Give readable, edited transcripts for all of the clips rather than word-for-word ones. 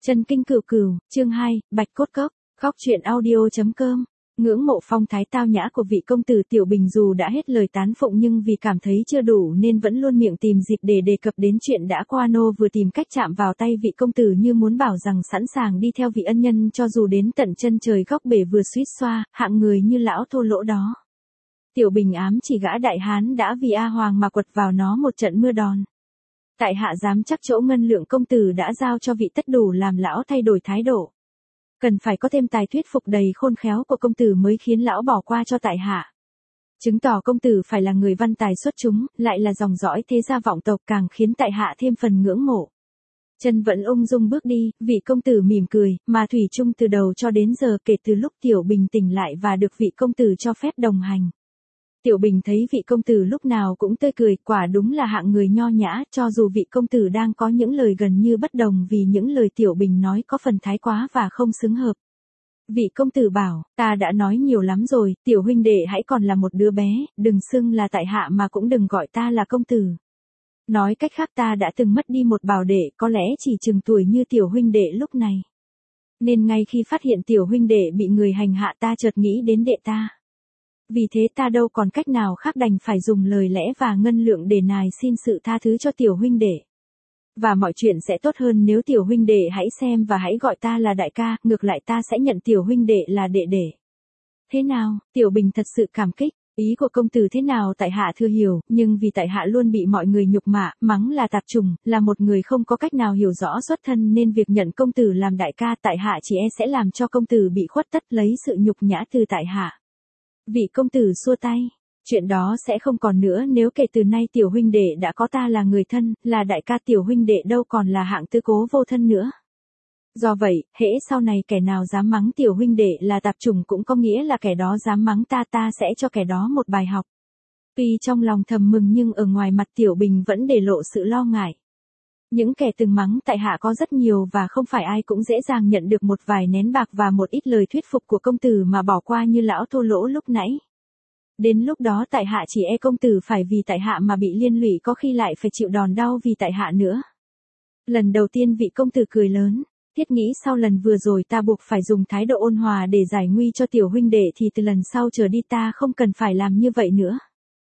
Chân kinh cửu cửu, chương 2, Bạch cốt cốc, khóc truyện audio.com. Ngưỡng mộ phong thái tao nhã của vị công tử Tiểu Bình dù đã hết lời tán phụng nhưng vì cảm thấy chưa đủ nên vẫn luôn miệng tìm dịp để đề cập đến chuyện đã qua nô vừa tìm cách chạm vào tay vị công tử như muốn bảo rằng sẵn sàng đi theo vị ân nhân cho dù đến tận chân trời góc bể vừa suýt xoa, hạng người như lão thô lỗ đó. Tiểu Bình ám chỉ gã đại hán đã vì A Hoàng mà quật vào nó một trận mưa đòn. Tại hạ dám chắc chỗ ngân lượng công tử đã giao cho vị tất đủ làm lão thay đổi thái độ. Cần phải có thêm tài thuyết phục đầy khôn khéo của công tử mới khiến lão bỏ qua cho tại hạ. Chứng tỏ công tử phải là người văn tài xuất chúng, lại là dòng dõi thế gia vọng tộc càng khiến tại hạ thêm phần ngưỡng mộ. Chân vẫn ung dung bước đi, vị công tử mỉm cười, mà thủy chung từ đầu cho đến giờ kể từ lúc Tiểu Bình tỉnh lại và được vị công tử cho phép đồng hành. Tiểu Bình thấy vị công tử lúc nào cũng tươi cười, quả đúng là hạng người nho nhã, cho dù vị công tử đang có những lời gần như bất đồng vì những lời Tiểu Bình nói có phần thái quá và không xứng hợp. Vị công tử bảo, ta đã nói nhiều lắm rồi, Tiểu huynh đệ hãy còn là một đứa bé, đừng xưng là tại hạ mà cũng đừng gọi ta là công tử. Nói cách khác ta đã từng mất đi một bảo đệ có lẽ chỉ chừng tuổi như Tiểu huynh đệ lúc này. Nên ngay khi phát hiện Tiểu huynh đệ bị người hành hạ ta chợt nghĩ đến đệ ta. Vì thế ta đâu còn cách nào khác đành phải dùng lời lẽ và ngân lượng để nài xin sự tha thứ cho Tiểu huynh đệ. Và mọi chuyện sẽ tốt hơn nếu Tiểu huynh đệ hãy xem và hãy gọi ta là đại ca, ngược lại ta sẽ nhận Tiểu huynh đệ là đệ đệ. Thế nào, Tiểu Bình thật sự cảm kích, ý của công tử thế nào tại hạ thưa hiểu, nhưng vì tại hạ luôn bị mọi người nhục mạ, mắng là tạp chủng, là một người không có cách nào hiểu rõ xuất thân nên việc nhận công tử làm đại ca tại hạ chỉ e sẽ làm cho công tử bị khuất tất lấy sự nhục nhã từ tại hạ. Vị công tử xua tay, chuyện đó sẽ không còn nữa nếu kể từ nay Tiểu huynh đệ đã có ta là người thân, là đại ca Tiểu huynh đệ đâu còn là hạng tư cố vô thân nữa. Do vậy, hễ sau này kẻ nào dám mắng Tiểu huynh đệ là tạp chủng cũng có nghĩa là kẻ đó dám mắng ta sẽ cho kẻ đó một bài học. Tuy trong lòng thầm mừng nhưng ở ngoài mặt Tiểu Bình vẫn để lộ sự lo ngại. Những kẻ từng mắng tại hạ có rất nhiều và không phải ai cũng dễ dàng nhận được một vài nén bạc và một ít lời thuyết phục của công tử mà bỏ qua như lão thô lỗ lúc nãy. Đến lúc đó tại hạ chỉ e công tử phải vì tại hạ mà bị liên lụy có khi lại phải chịu đòn đau vì tại hạ nữa. Lần đầu tiên vị công tử cười lớn, thiết nghĩ sau lần vừa rồi ta buộc phải dùng thái độ ôn hòa để giải nguy cho Tiểu huynh đệ thì từ lần sau trở đi ta không cần phải làm như vậy nữa.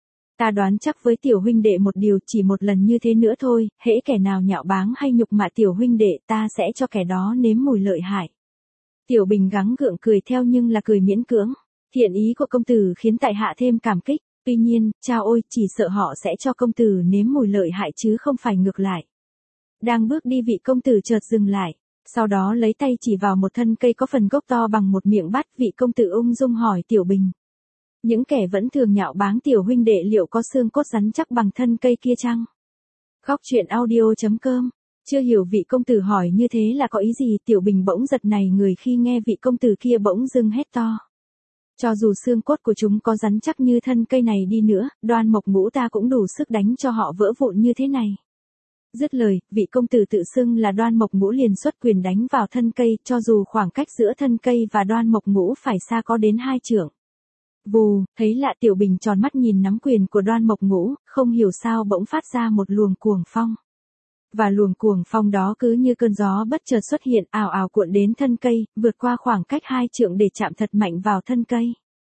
Ta đoán chắc với Tiểu huynh đệ một điều, chỉ một lần như thế nữa thôi, hễ kẻ nào nhạo báng hay nhục mạ Tiểu huynh đệ ta sẽ cho kẻ đó nếm mùi lợi hại. Tiểu Bình gắng gượng cười theo nhưng là cười miễn cưỡng. Thiện ý của công tử khiến tại hạ thêm cảm kích, tuy nhiên, chao ôi, chỉ sợ họ sẽ cho công tử nếm mùi lợi hại chứ không phải ngược lại. Đang bước đi vị công tử chợt dừng lại, sau đó lấy tay chỉ vào một thân cây có phần gốc to bằng một miệng bát, vị công tử ung dung hỏi Tiểu Bình. Những kẻ vẫn thường nhạo báng Tiểu huynh đệ liệu có xương cốt rắn chắc bằng thân cây kia chăng? Khóc truyện audio.com. Chưa hiểu vị công tử hỏi như thế là có ý gì, Tiểu Bình bỗng giật nảy người khi nghe vị công tử kia bỗng dưng hét to. Cho dù xương cốt của chúng có rắn chắc như thân cây này đi nữa, Đoan Mộc Ngũ ta cũng đủ sức đánh cho họ vỡ vụn như thế này. Dứt lời, vị công tử tự xưng là Đoan Mộc Ngũ liền xuất quyền đánh vào thân cây, cho dù khoảng cách giữa thân cây và Đoan Mộc Ngũ phải xa có đến 2 trượng. Vù, thấy lạ Tiểu Bình tròn mắt nhìn nắm quyền của Đoan Mộc Ngũ, không hiểu sao bỗng phát ra một luồng cuồng phong. Và luồng cuồng phong đó cứ như cơn gió bất chợt xuất hiện ào ào cuộn đến thân cây, vượt qua khoảng cách 2 trượng để chạm thật mạnh vào thân cây.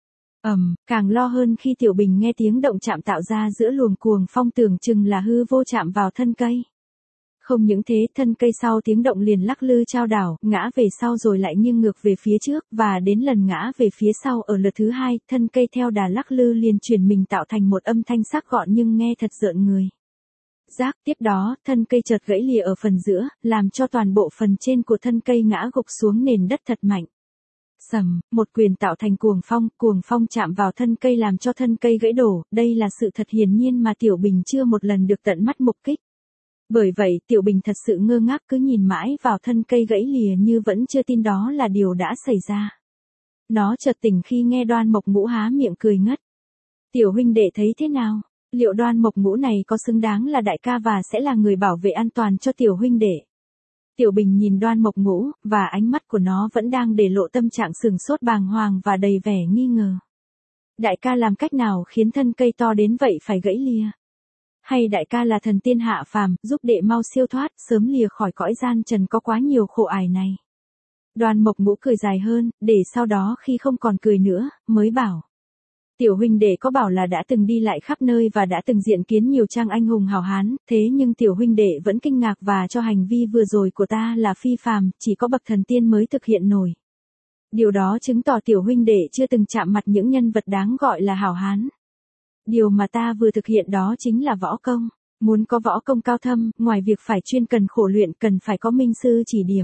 Càng lo hơn khi Tiểu Bình nghe tiếng động chạm tạo ra giữa luồng cuồng phong tưởng chừng là hư vô chạm vào thân cây. Không những thế, thân cây sau tiếng động liền lắc lư chao đảo, ngã về sau rồi lại nghiêng ngược về phía trước, và đến lần ngã về phía sau ở lượt thứ 2, thân cây theo đà lắc lư liền chuyển mình tạo thành một âm thanh sắc gọn nhưng nghe thật rợn người. Rác, tiếp đó, thân cây chợt gãy lìa ở phần giữa, làm cho toàn bộ phần trên của thân cây ngã gục xuống nền đất thật mạnh. Sầm, một quyền tạo thành cuồng phong chạm vào thân cây làm cho thân cây gãy đổ, đây là sự thật hiển nhiên mà Tiểu Bình chưa một lần được tận mắt mục kích. Bởi vậy, Tiểu Bình thật sự ngơ ngác cứ nhìn mãi vào thân cây gãy lìa như vẫn chưa tin đó là điều đã xảy ra. Nó chợt tỉnh khi nghe Đoan Mộc Ngũ há miệng cười ngất. Tiểu huynh đệ thấy thế nào? Liệu Đoan Mộc Ngũ này có xứng đáng là đại ca và sẽ là người bảo vệ an toàn cho Tiểu huynh đệ? Tiểu Bình nhìn Đoan Mộc Ngũ, và ánh mắt của nó vẫn đang để lộ tâm trạng sửng sốt bàng hoàng và đầy vẻ nghi ngờ. Đại ca làm cách nào khiến thân cây to đến vậy phải gãy lìa? Hay đại ca là thần tiên hạ phàm, giúp đệ mau siêu thoát, sớm lìa khỏi cõi gian trần có quá nhiều khổ ải này. Đoan Mộc Ngũ cười dài hơn, để sau đó khi không còn cười nữa, mới bảo. Tiểu huynh đệ có bảo là đã từng đi lại khắp nơi và đã từng diện kiến nhiều trang anh hùng hào hán, thế nhưng tiểu huynh đệ vẫn kinh ngạc và cho hành vi vừa rồi của ta là phi phàm, chỉ có bậc thần tiên mới thực hiện nổi. Điều đó chứng tỏ tiểu huynh đệ chưa từng chạm mặt những nhân vật đáng gọi là hào hán. Điều mà ta vừa thực hiện đó chính là võ công. Muốn có võ công cao thâm, ngoài việc phải chuyên cần khổ luyện cần phải có minh sư chỉ điểm.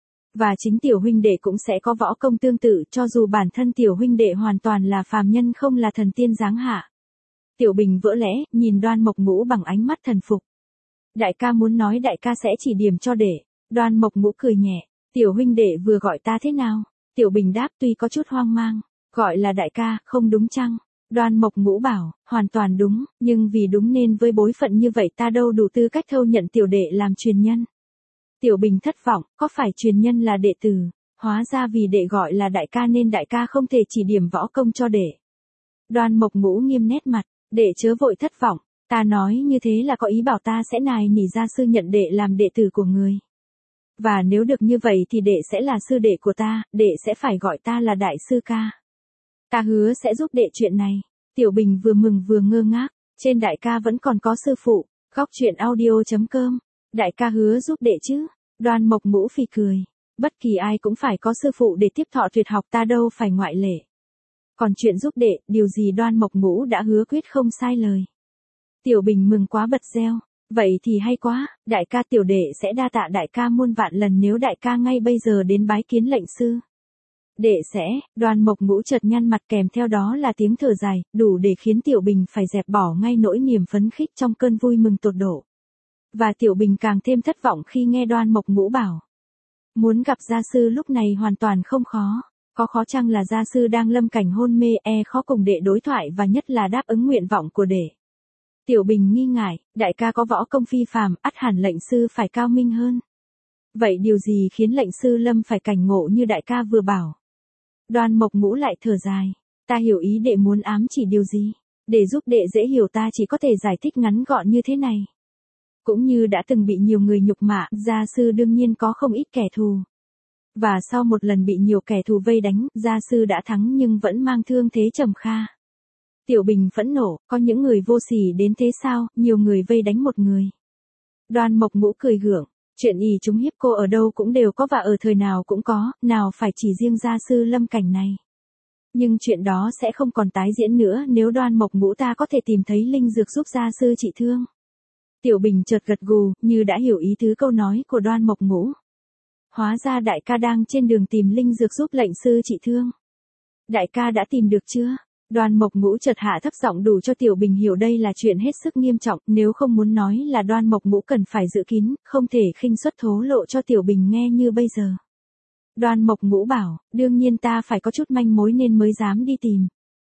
Và chính tiểu huynh đệ cũng sẽ có võ công tương tự cho dù bản thân tiểu huynh đệ hoàn toàn là phàm nhân không là thần tiên giáng hạ. Tiểu Bình vỡ lẽ, nhìn Đoan Mộc Ngũ bằng ánh mắt thần phục. Đại ca muốn nói đại ca sẽ chỉ điểm cho đệ. Đoan Mộc Ngũ cười nhẹ. Tiểu huynh đệ vừa gọi ta thế nào? Tiểu Bình đáp tuy có chút hoang mang. Gọi là đại ca, không đúng chăng? Đoan Mộc Ngũ bảo, hoàn toàn đúng, nhưng vì đúng nên với bối phận như vậy ta đâu đủ tư cách thâu nhận tiểu đệ làm truyền nhân. Tiểu Bình thất vọng, có phải truyền nhân là đệ tử? Hóa ra vì đệ gọi là đại ca nên đại ca không thể chỉ điểm võ công cho đệ. Đoan Mộc Ngũ nghiêm nét mặt, đệ chớ vội thất vọng, ta nói như thế là có ý bảo ta sẽ nài nỉ gia sư nhận đệ làm đệ tử của người. Và nếu được như vậy thì đệ sẽ là sư đệ của ta, đệ sẽ phải gọi ta là đại sư ca. Ta hứa sẽ giúp đệ chuyện này. Tiểu Bình vừa mừng vừa ngơ ngác, trên đại ca vẫn còn có sư phụ. Góc truyện audio.com. Đại ca hứa giúp đệ chứ? Đoan Mộc Ngũ phì cười. Bất kỳ ai cũng phải có sư phụ để tiếp thọ tuyệt học, ta đâu phải ngoại lệ. Còn chuyện giúp đệ, điều gì Đoan Mộc Ngũ đã hứa quyết không sai lời. Tiểu Bình mừng quá bật reo. Vậy thì hay quá, đại ca tiểu đệ sẽ đa tạ đại ca muôn vạn lần nếu đại ca ngay bây giờ đến bái kiến lệnh sư. Đệ sẽ, Đoan Mộc Ngũ chợt nhăn mặt kèm theo đó là tiếng thở dài, đủ để khiến Tiểu Bình phải dẹp bỏ ngay nỗi niềm phấn khích trong cơn vui mừng tột độ. Và Tiểu Bình càng thêm thất vọng khi nghe Đoan Mộc Ngũ bảo. Muốn gặp gia sư lúc này hoàn toàn không khó. Có khó chăng là gia sư đang lâm cảnh hôn mê, khó cùng đệ đối thoại và nhất là đáp ứng nguyện vọng của đệ. Tiểu Bình nghi ngại, đại ca có võ công phi phàm, ắt hẳn lệnh sư phải cao minh hơn. Vậy điều gì khiến lệnh sư lâm phải cảnh ngộ như đại ca vừa bảo? Đoan Mộc Ngũ lại thở dài. Ta hiểu ý đệ muốn ám chỉ điều gì. Để giúp đệ dễ hiểu ta chỉ có thể giải thích ngắn gọn như thế này. Cũng như đã từng bị nhiều người nhục mạ, gia sư đương nhiên có không ít kẻ thù. Và sau một lần bị nhiều kẻ thù vây đánh, gia sư đã thắng nhưng vẫn mang thương thế trầm kha. Tiểu Bình phẫn nộ, có những người vô sỉ đến thế sao, nhiều người vây đánh một người. Đoan Mộc Ngũ cười gượng. Chuyện ỷ chúng hiếp cô ở đâu cũng đều có và ở thời nào cũng có, nào phải chỉ riêng gia sư lâm cảnh này. Nhưng chuyện đó sẽ không còn tái diễn nữa nếu Đoan Mộc Ngũ ta có thể tìm thấy linh dược giúp gia sư trị thương. Tiểu Bình chợt gật gù, như đã hiểu ý tứ câu nói của Đoan Mộc Ngũ. Hóa ra đại ca đang trên đường tìm linh dược giúp lệnh sư trị thương. Đại ca đã tìm được chưa? Đoan Mộc Ngũ chợt hạ thấp giọng đủ cho Tiểu Bình hiểu đây là chuyện hết sức nghiêm trọng, nếu không muốn nói là Đoan Mộc Ngũ cần phải giữ kín, không thể khinh suất thố lộ cho Tiểu Bình nghe như bây giờ. Đoan Mộc Ngũ bảo, đương nhiên ta phải có chút manh mối nên mới dám đi tìm.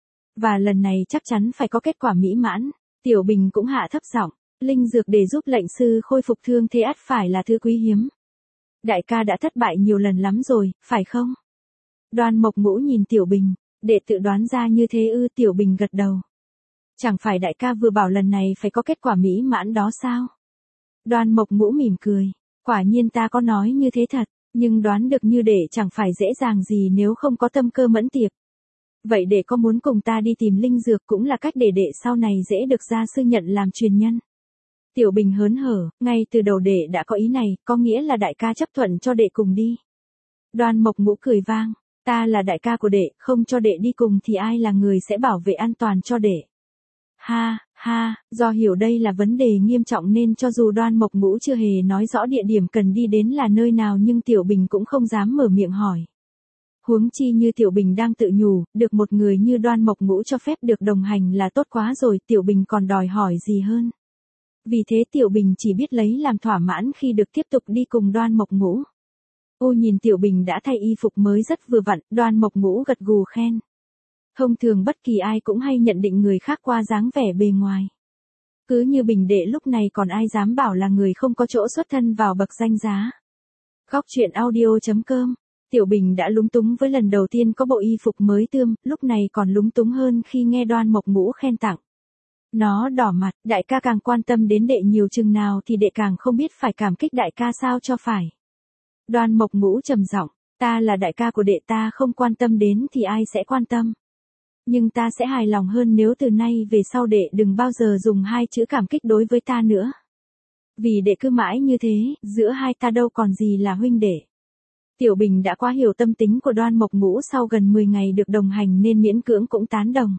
Và lần này chắc chắn phải có kết quả mỹ mãn. Tiểu Bình cũng hạ thấp giọng, linh dược để giúp lệnh sư khôi phục thương thế ắt phải là thứ quý hiếm. Đại ca đã thất bại nhiều lần lắm rồi, phải không? Đoan Mộc Ngũ nhìn Tiểu Bình. Đệ tự đoán ra như thế ư? Tiểu Bình gật đầu. Chẳng phải đại ca vừa bảo lần này phải có kết quả mỹ mãn đó sao? Đoan Mộc Ngũ mỉm cười. Quả nhiên ta có nói như thế thật, nhưng đoán được như đệ chẳng phải dễ dàng gì nếu không có tâm cơ mẫn tiệp. Vậy đệ có muốn cùng ta đi tìm linh dược cũng là cách để đệ sau này dễ được gia sư nhận làm truyền nhân. Tiểu Bình hớn hở, ngay từ đầu đệ đã có ý này, có nghĩa là đại ca chấp thuận cho đệ cùng đi. Đoan Mộc Ngũ cười vang. Ta là đại ca của đệ, không cho đệ đi cùng thì ai là người sẽ bảo vệ an toàn cho đệ? Ha, ha, do hiểu đây là vấn đề nghiêm trọng nên cho dù Đoan Mộc Ngũ chưa hề nói rõ địa điểm cần đi đến là nơi nào nhưng Tiểu Bình cũng không dám mở miệng hỏi. Huống chi như Tiểu Bình đang tự nhủ, được một người như Đoan Mộc Ngũ cho phép được đồng hành là tốt quá rồi, Tiểu Bình còn đòi hỏi gì hơn. Vì thế Tiểu Bình chỉ biết lấy làm thỏa mãn khi được tiếp tục đi cùng Đoan Mộc Ngũ. Ô nhìn Tiểu Bình đã thay y phục mới rất vừa vặn, Đoan Mộc Ngũ gật gù khen. Thông thường bất kỳ ai cũng hay nhận định người khác qua dáng vẻ bề ngoài. Cứ như Bình đệ lúc này còn ai dám bảo là người không có chỗ xuất thân vào bậc danh giá. Góc truyện audio.com. Tiểu Bình đã lúng túng với lần đầu tiên có bộ y phục mới tươm, lúc này còn lúng túng hơn khi nghe Đoan Mộc Ngũ khen tặng. Nó đỏ mặt, đại ca càng quan tâm đến đệ nhiều chừng nào thì đệ càng không biết phải cảm kích đại ca sao cho phải. Đoan Mộc Ngũ trầm giọng, ta là đại ca của đệ, ta không quan tâm đến thì ai sẽ quan tâm. Nhưng ta sẽ hài lòng hơn nếu từ nay về sau đệ đừng bao giờ dùng hai chữ cảm kích đối với ta nữa. Vì đệ cứ mãi như thế, giữa hai ta đâu còn gì là huynh đệ. Tiểu Bình đã quá hiểu tâm tính của Đoan Mộc Ngũ, sau gần 10 ngày được đồng hành nên miễn cưỡng cũng tán đồng.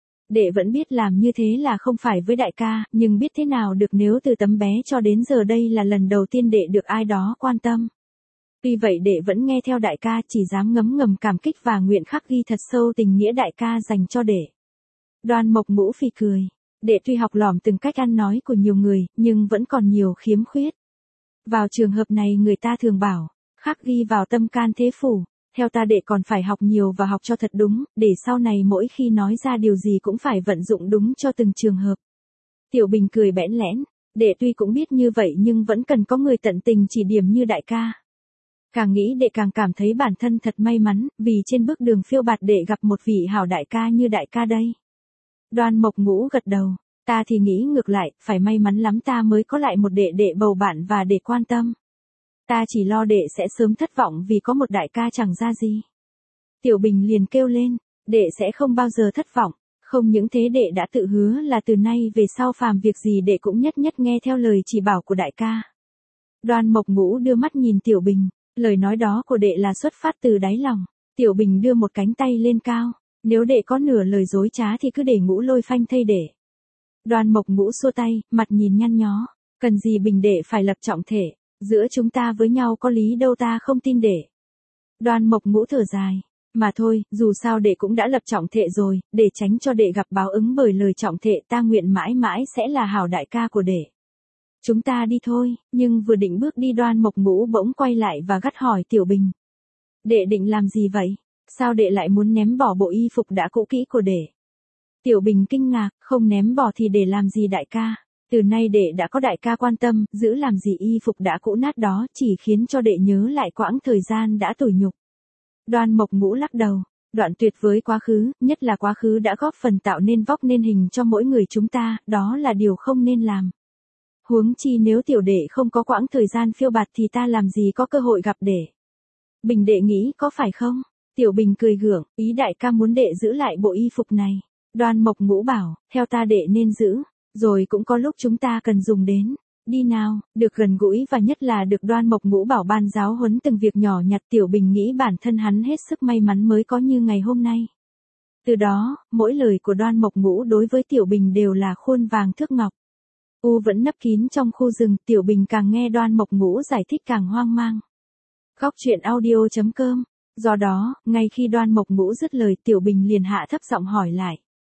Đệ vẫn biết làm như thế là không phải với đại ca, nhưng biết thế nào được nếu từ tấm bé cho đến giờ đây là lần đầu tiên đệ được ai đó quan tâm. Tuy vậy đệ vẫn nghe theo đại ca, chỉ dám ngấm ngầm cảm kích và nguyện khắc ghi thật sâu tình nghĩa đại ca dành cho đệ. Đoan Mộc Ngũ phì cười. Đệ tuy học lỏm từng cách ăn nói của nhiều người, nhưng vẫn còn nhiều khiếm khuyết. Vào trường hợp này người ta thường bảo, khắc ghi vào tâm can thế phủ. Theo ta đệ còn phải học nhiều và học cho thật đúng, để sau này mỗi khi nói ra điều gì cũng phải vận dụng đúng cho từng trường hợp. Tiểu Bình cười bẽn lẽn, đệ tuy cũng biết như vậy nhưng vẫn cần có người tận tình chỉ điểm như đại ca. Càng nghĩ đệ càng cảm thấy bản thân thật may mắn, vì trên bước đường phiêu bạt đệ gặp một vị hảo đại ca như đại ca đây. Đoan Mộc Ngũ gật đầu, ta thì nghĩ ngược lại, phải may mắn lắm ta mới có lại một đệ đệ bầu bạn và để quan tâm. Ta chỉ lo đệ sẽ sớm thất vọng vì có một đại ca chẳng ra gì. Tiểu Bình liền kêu lên, đệ sẽ không bao giờ thất vọng, không những thế đệ đã tự hứa là từ nay về sau phàm việc gì đệ cũng nhất nhất nghe theo lời chỉ bảo của đại ca. Đoan Mộc Ngũ đưa mắt nhìn Tiểu Bình, lời nói đó của đệ là xuất phát từ đáy lòng. Tiểu Bình đưa một cánh tay lên cao, nếu đệ có nửa lời dối trá thì cứ để Ngũ lôi phanh thây đệ. Đoan Mộc Ngũ xua tay, mặt nhìn nhăn nhó, cần gì Bình đệ phải lập trọng thể. Giữa chúng ta với nhau có lý đâu ta không tin đệ. Đoan Mộc Ngũ thở dài. Mà thôi, dù sao đệ cũng đã lập trọng thệ rồi, để tránh cho đệ gặp báo ứng bởi lời trọng thệ, ta nguyện mãi mãi sẽ là hảo đại ca của đệ. Chúng ta đi thôi, nhưng vừa định bước đi Đoan Mộc Ngũ bỗng quay lại và gắt hỏi Tiểu Bình. Đệ định làm gì vậy? Sao đệ lại muốn ném bỏ bộ y phục đã cũ kỹ của đệ? Tiểu Bình kinh ngạc, không ném bỏ thì để làm gì đại ca? Từ nay đệ đã có đại ca quan tâm, giữ làm gì y phục đã cũ nát đó, chỉ khiến cho đệ nhớ lại quãng thời gian đã tủi nhục. Đoan Mộc Ngũ lắc đầu, đoạn tuyệt với quá khứ, nhất là quá khứ đã góp phần tạo nên vóc nên hình cho mỗi người chúng ta, đó là điều không nên làm. Huống chi nếu tiểu đệ không có quãng thời gian phiêu bạt thì ta làm gì có cơ hội gặp đệ. Bình đệ nghĩ có phải không? Tiểu Bình cười gượng, ý đại ca muốn đệ giữ lại bộ y phục này. Đoan Mộc Ngũ bảo, theo ta đệ nên giữ. Rồi cũng có lúc chúng ta cần dùng đến. Đi nào, được gần gũi và nhất là được Đoan Mộc Ngũ bảo ban giáo huấn từng việc nhỏ nhặt. Tiểu Bình nghĩ bản thân hắn hết sức may mắn mới có như ngày hôm nay. Từ đó, mỗi lời của Đoan Mộc Ngũ đối với Tiểu Bình đều là khuôn vàng thước ngọc. U vẫn nấp kín trong khu rừng, Tiểu Bình càng nghe Đoan Mộc Ngũ giải thích càng hoang mang. Góc truyện audio.com. Do đó, ngay khi Đoan Mộc Ngũ dứt lời, Tiểu Bình liền hạ thấp giọng hỏi lại.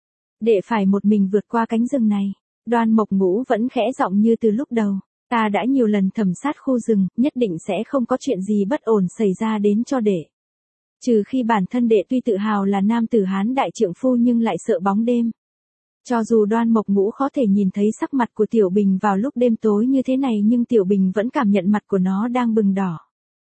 Đệ phải một mình vượt qua cánh rừng này. Đoan Mộc Ngũ vẫn khẽ giọng như từ lúc đầu. Ta đã nhiều lần thẩm sát khu rừng, nhất định sẽ không có chuyện gì bất ổn xảy ra đến cho đệ. Trừ khi bản thân đệ tuy tự hào là nam tử Hán đại trượng phu nhưng lại sợ bóng đêm. Cho dù Đoan Mộc Ngũ có thể nhìn thấy sắc mặt của Tiểu Bình vào lúc đêm tối như thế này nhưng Tiểu Bình vẫn cảm nhận mặt của nó đang bừng đỏ.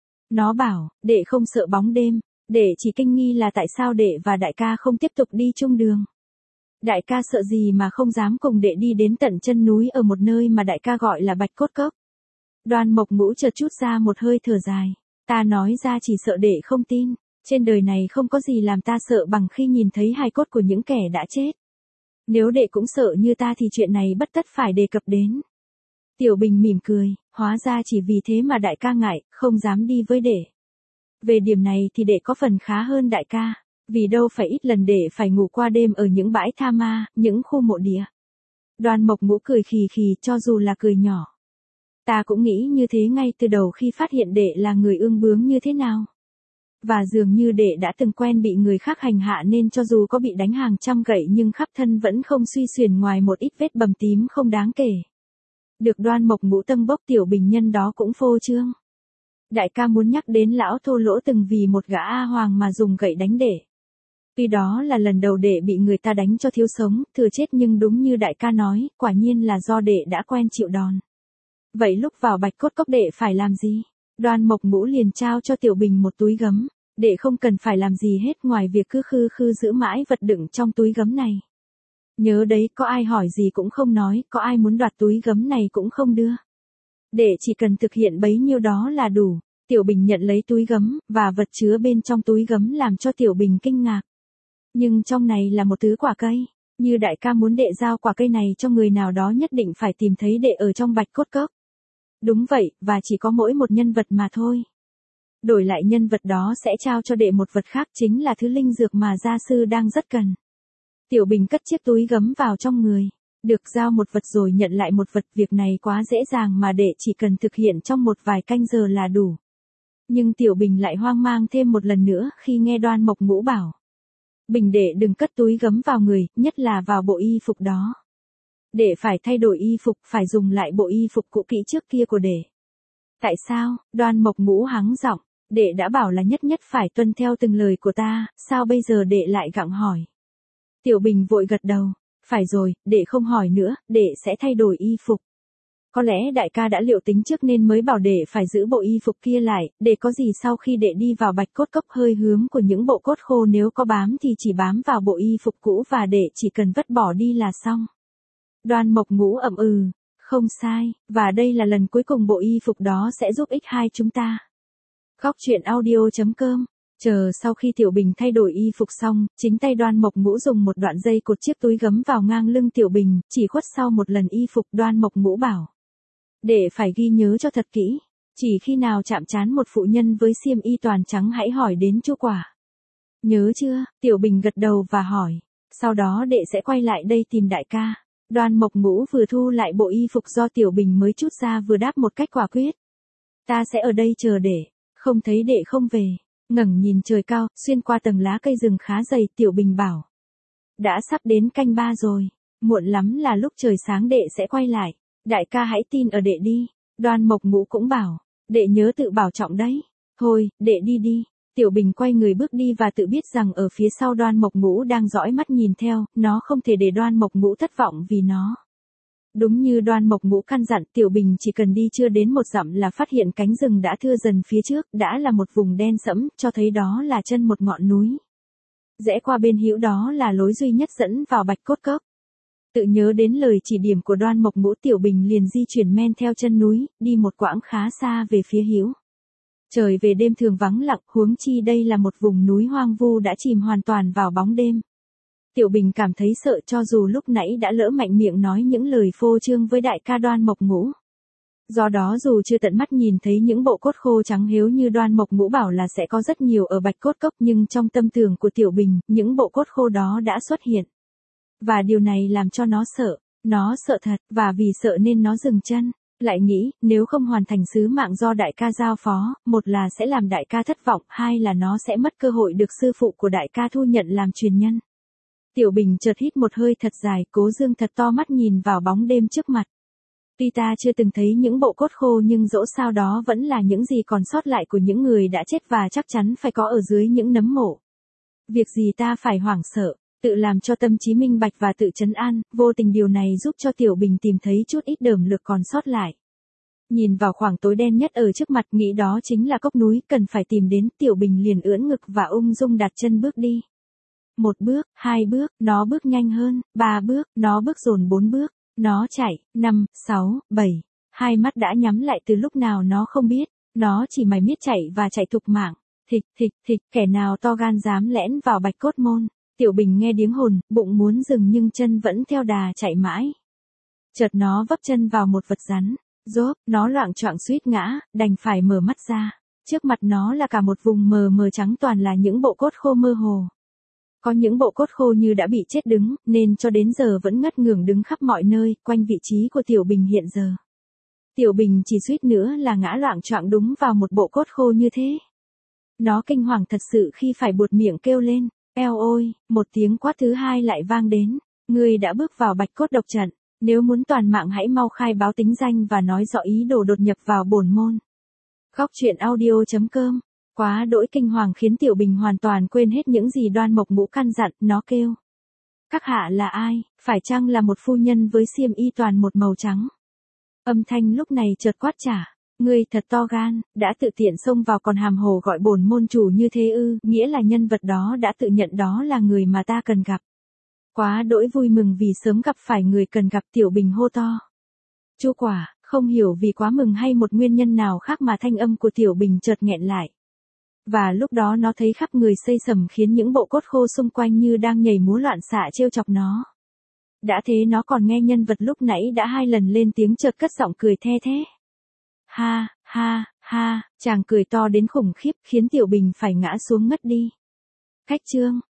Nó bảo, đệ không sợ bóng đêm, đệ chỉ kinh nghi là tại sao đệ và đại ca không tiếp tục đi chung đường. Đại ca sợ gì mà không dám cùng đệ đi đến tận chân núi ở một nơi mà đại ca gọi là Bạch Cốt Cốc. Đoan Mộc Ngũ chợt trút ra một hơi thở dài. Ta nói ra chỉ sợ đệ không tin. Trên đời này không có gì làm ta sợ bằng khi nhìn thấy hài cốt của những kẻ đã chết. Nếu đệ cũng sợ như ta thì chuyện này bất tất phải đề cập đến. Tiểu Bình mỉm cười, hóa ra chỉ vì thế mà đại ca ngại, không dám đi với đệ. Về điểm này thì đệ có phần khá hơn đại ca. Vì đâu phải ít lần đệ phải ngủ qua đêm ở những bãi tha ma, những khu mộ địa. Đoan Mộc Ngũ cười khì khì cho dù là cười nhỏ. Ta cũng nghĩ như thế ngay từ đầu khi phát hiện đệ là người ương bướng như thế nào. Và dường như đệ đã từng quen bị người khác hành hạ nên cho dù có bị đánh hàng trăm gậy nhưng khắp thân vẫn không suy xuyển ngoài một ít vết bầm tím không đáng kể. Được Đoan Mộc Ngũ tâng bốc, Tiểu Bình nhân đó cũng phô trương. Đại ca muốn nhắc đến lão thô lỗ từng vì một gã A Hoàng mà dùng gậy đánh đệ. Tuy đó là lần đầu đệ bị người ta đánh cho thiếu sống, thừa chết nhưng đúng như đại ca nói, quả nhiên là do đệ đã quen chịu đòn. Vậy lúc vào Bạch Cốt Cốc đệ phải làm gì? Đoan Mộc Ngũ liền trao cho Tiểu Bình một túi gấm. Đệ không cần phải làm gì hết ngoài việc cứ khư khư giữ mãi vật đựng trong túi gấm này. Nhớ đấy, có ai hỏi gì cũng không nói, có ai muốn đoạt túi gấm này cũng không đưa. Đệ chỉ cần thực hiện bấy nhiêu đó là đủ. Tiểu Bình nhận lấy túi gấm, và vật chứa bên trong túi gấm làm cho Tiểu Bình kinh ngạc. Nhưng trong này là một thứ quả cây. Như đại ca muốn đệ giao quả cây này cho người nào đó nhất định phải tìm thấy đệ ở trong bạch cốt cốc. Đúng vậy, và chỉ có mỗi một nhân vật mà thôi. Đổi lại nhân vật đó sẽ trao cho đệ một vật khác, chính là thứ linh dược mà gia sư đang rất cần. Tiểu Bình cất chiếc túi gấm vào trong người. Được giao một vật rồi nhận lại một vật, việc này quá dễ dàng mà đệ chỉ cần thực hiện trong một vài canh giờ là đủ. Nhưng Tiểu Bình lại hoang mang thêm một lần nữa khi nghe Đoan Mộc Ngũ bảo. Bình đệ đừng cất túi gấm vào người, nhất là vào bộ y phục đó. Đệ phải thay đổi y phục, phải dùng lại bộ y phục cũ kỹ trước kia của đệ. Tại sao? Đoan Mộc Ngũ hắng giọng. Đệ đã bảo là nhất nhất phải tuân theo từng lời của ta, sao bây giờ đệ lại gặng hỏi? Tiểu Bình vội gật đầu. Phải rồi, đệ không hỏi nữa, đệ sẽ thay đổi y phục. Có lẽ đại ca đã liệu tính trước nên mới bảo đệ phải giữ bộ y phục kia lại, để có gì sau khi đệ đi vào bạch cốt cốc hơi hướng của những bộ cốt khô nếu có bám thì chỉ bám vào bộ y phục cũ và đệ chỉ cần vứt bỏ đi là xong. Đoan Mộc Ngũ ậm ừ, không sai, và đây là lần cuối cùng bộ y phục đó sẽ giúp ích hai chúng ta. Góc truyện audio.com. Chờ sau khi Tiểu Bình thay đổi y phục xong, chính tay Đoan Mộc Ngũ dùng một đoạn dây cột chiếc túi gấm vào ngang lưng Tiểu Bình, chỉ khuất sau một lần y phục. Đoan Mộc Ngũ bảo. Để phải ghi nhớ cho thật kỹ. Chỉ khi nào chạm trán một phụ nhân với xiêm y toàn trắng hãy hỏi đến Chu Quả. Nhớ chưa? Tiểu Bình gật đầu và hỏi. Sau đó đệ sẽ quay lại đây tìm đại ca. Đoan Mộc Ngũ vừa thu lại bộ y phục do Tiểu Bình mới chút ra vừa đáp một cách quả quyết. Ta sẽ ở đây chờ đệ. Không thấy đệ không về. Ngẩng nhìn trời cao, xuyên qua tầng lá cây rừng khá dày, Tiểu Bình bảo. Đã sắp đến canh 3 rồi. Muộn lắm là lúc trời sáng đệ sẽ quay lại. Đại ca hãy tin ở đệ đi. Đoan Mộc Ngũ cũng bảo. Đệ nhớ tự bảo trọng đấy. Thôi, đệ đi đi. Tiểu Bình quay người bước đi và tự biết rằng ở phía sau Đoan Mộc Ngũ đang dõi mắt nhìn theo, nó không thể để Đoan Mộc Ngũ thất vọng vì nó. Đúng như Đoan Mộc Ngũ căn dặn, Tiểu Bình chỉ cần đi chưa đến một dặm là phát hiện cánh rừng đã thưa dần phía trước, đã là một vùng đen sẫm, cho thấy đó là chân một ngọn núi. Rẽ qua bên hữu đó là lối duy nhất dẫn vào bạch cốt cốc. Tự nhớ đến lời chỉ điểm của Đoan Mộc Ngũ, Tiểu Bình liền di chuyển men theo chân núi, đi một quãng khá xa về phía hữu. Trời về đêm thường vắng lặng, huống chi đây là một vùng núi hoang vu đã chìm hoàn toàn vào bóng đêm. Tiểu Bình cảm thấy sợ cho dù lúc nãy đã lỡ mạnh miệng nói những lời phô trương với đại ca Đoan Mộc Ngũ. Do đó dù chưa tận mắt nhìn thấy những bộ cốt khô trắng hiếu như Đoan Mộc Ngũ bảo là sẽ có rất nhiều ở bạch cốt cốc, nhưng trong tâm tưởng của Tiểu Bình, những bộ cốt khô đó đã xuất hiện. Và điều này làm cho nó sợ thật, và vì sợ nên nó dừng chân. Lại nghĩ, nếu không hoàn thành sứ mạng do đại ca giao phó, một là sẽ làm đại ca thất vọng, hai là nó sẽ mất cơ hội được sư phụ của đại ca thu nhận làm truyền nhân. Tiểu Bình chợt hít một hơi thật dài, cố dương thật to mắt nhìn vào bóng đêm trước mặt. Tuy ta chưa từng thấy những bộ cốt khô nhưng dẫu sao đó vẫn là những gì còn sót lại của những người đã chết và chắc chắn phải có ở dưới những nấm mộ. Việc gì ta phải hoảng sợ, tự làm cho tâm trí minh bạch và tự trấn an, vô tình điều này giúp cho Tiểu Bình tìm thấy chút ít đờm lực còn sót lại. Nhìn vào khoảng tối đen nhất ở trước mặt, nghĩ đó chính là cốc núi cần phải tìm đến, Tiểu Bình liền ưỡn ngực và ung dung đặt chân bước đi. 1 bước, 2 bước, nó bước nhanh hơn, 3 bước, nó bước dồn 4 bước, nó chạy, 5, 6, 7, hai mắt đã nhắm lại từ lúc nào nó không biết, nó chỉ mải miết chạy và chạy thục mạng, thịch thịch thịch, kẻ nào to gan dám lẻn vào bạch cốt môn. Tiểu Bình nghe tiếng hồn, bụng muốn dừng nhưng chân vẫn theo đà chạy mãi. Chợt nó vấp chân vào một vật rắn, rốp, nó loạng choạng suýt ngã, đành phải mở mắt ra. Trước mặt nó là cả một vùng mờ mờ trắng, toàn là những bộ cốt khô mơ hồ. Có những bộ cốt khô như đã bị chết đứng, nên cho đến giờ vẫn ngất ngưởng đứng khắp mọi nơi, quanh vị trí của Tiểu Bình hiện giờ. Tiểu Bình chỉ suýt nữa là ngã loạng choạng đúng vào một bộ cốt khô như thế. Nó kinh hoàng thật sự khi phải buột miệng kêu lên. Eo ôi, một tiếng quát thứ hai lại vang đến. Ngươi đã bước vào bạch cốt độc trận. Nếu muốn toàn mạng hãy mau khai báo tính danh và nói rõ ý đồ đột nhập vào bổn môn. Góc truyện audio.com. Quá đỗi kinh hoàng khiến Tiểu Bình hoàn toàn quên hết những gì Đoan Mộc Ngũ căn dặn, nó kêu. Các hạ là ai, phải chăng là một phu nhân với xiêm y toàn một màu trắng? Âm thanh lúc này chợt quát trả. Ngươi thật to gan, đã tự tiện xông vào còn hàm hồ gọi bổn môn chủ như thế ư, nghĩa là nhân vật đó đã tự nhận đó là người mà ta cần gặp. Quá đỗi vui mừng vì sớm gặp phải người cần gặp, Tiểu Bình hô to. Chu Quả, không hiểu vì quá mừng hay một nguyên nhân nào khác mà thanh âm của Tiểu Bình chợt nghẹn lại. Và lúc đó nó thấy khắp người xây sầm khiến những bộ cốt khô xung quanh như đang nhảy múa loạn xạ trêu chọc nó. Đã thế nó còn nghe nhân vật lúc nãy đã 2 lần lên tiếng chợt cất giọng cười the thé. Ha, ha, ha, chàng cười to đến khủng khiếp khiến Tiểu Bình phải ngã xuống ngất đi. Khách chương.